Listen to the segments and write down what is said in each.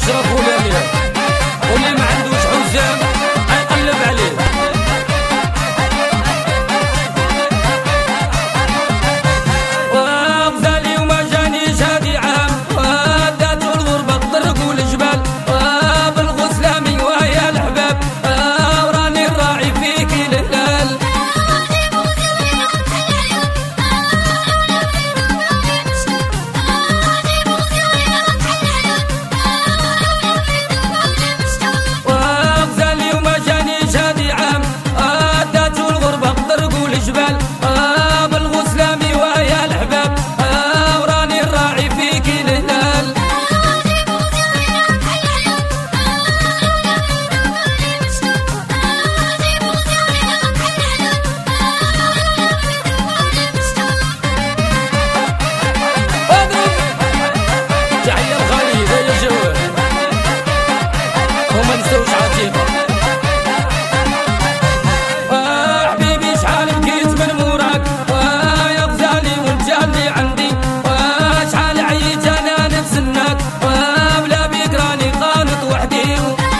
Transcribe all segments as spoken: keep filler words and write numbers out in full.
أشرف والأمير، واللي ما عندوش حزام غنقلب عليه. وغزالي وما جانيش هادي عام، وداتو الغربة الطرق والجبال، بالغسلامي ويا الحباب، وراني الراعي فيكي الهلال. وغزالي وما جانيش هادي عام، وداتو الغربة الطرق والجبال، بالغسلامي ويا الحباب، وراني الراعي فيكي الهلال. تحية الخليل يا جواد، وما نساوش عتيقة. آه حبيبي شحال بكيت من موراك، آه يا غزالي وانت اللي عندي، آه شحال عييت انا نتسناك، آه بلا بيك راني قانط وحدي.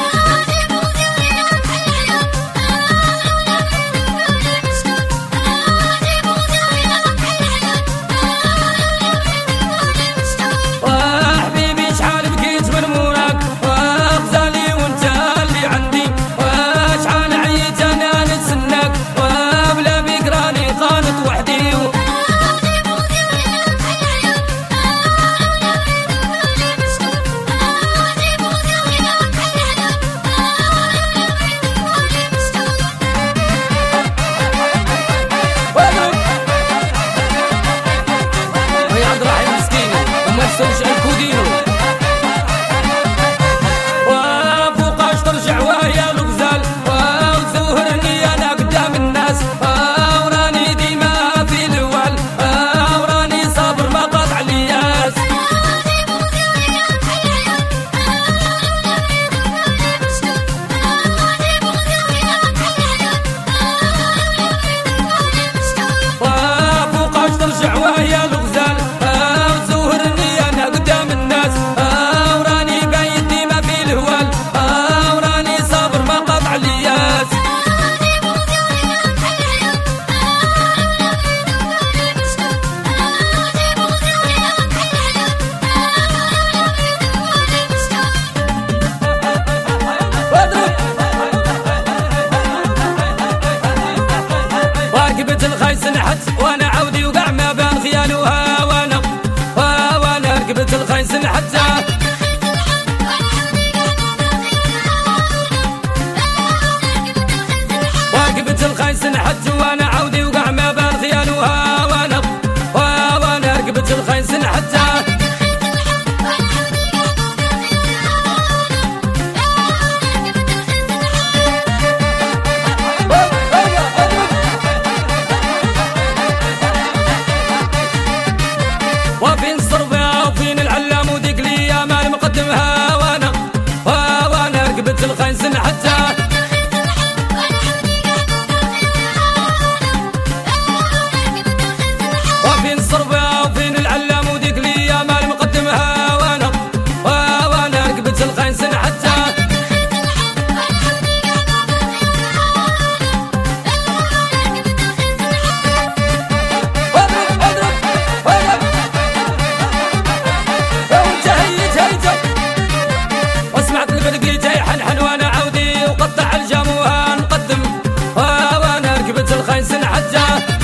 آه حبيبي شحال بكيت من موراك، آه غزالي وانت اللي عندي، آه شحال عييت انا نتسناك، آه بلا بيك راني قانط وحدي. ويا عبد الرحيم مسكين وما نساوش الكودينو. وفوقاش ترجع ويا الغزال، وتزوهرني انا قدام الناس، وراني ديما في الهوال، وراني صابر ما قاطع الياس. وفوقاش ترجع ويا الغزال، وتزوهرني انا قدام الناس، وراني بايت ديما في الهوال، وراني صابر ما قاطع الياس. راكبت الخيس نحت وانا عودي وقع ما بان خيالها، وانا وانا ركبت الخيس نحت. راكبت الخيس نحت وانا عودي وقع ما بان خيالها، وانا وانا ركبت الخيس نحت. وفين الصربة وفين العلام وديك ليا مال مقدمها، وانا وانا ركبت الخيس نحت. وفين الصربة وفين العلام وديك ليا مال مقدمها، وانا وانا ركبت الخيس نحت. اضرب اضرب اضرب وانت هيت هيت، وسمعت البرقيت يحنحن وانا عودي وقطع الجموها نقدم، وانا ركبت الخيس نحت.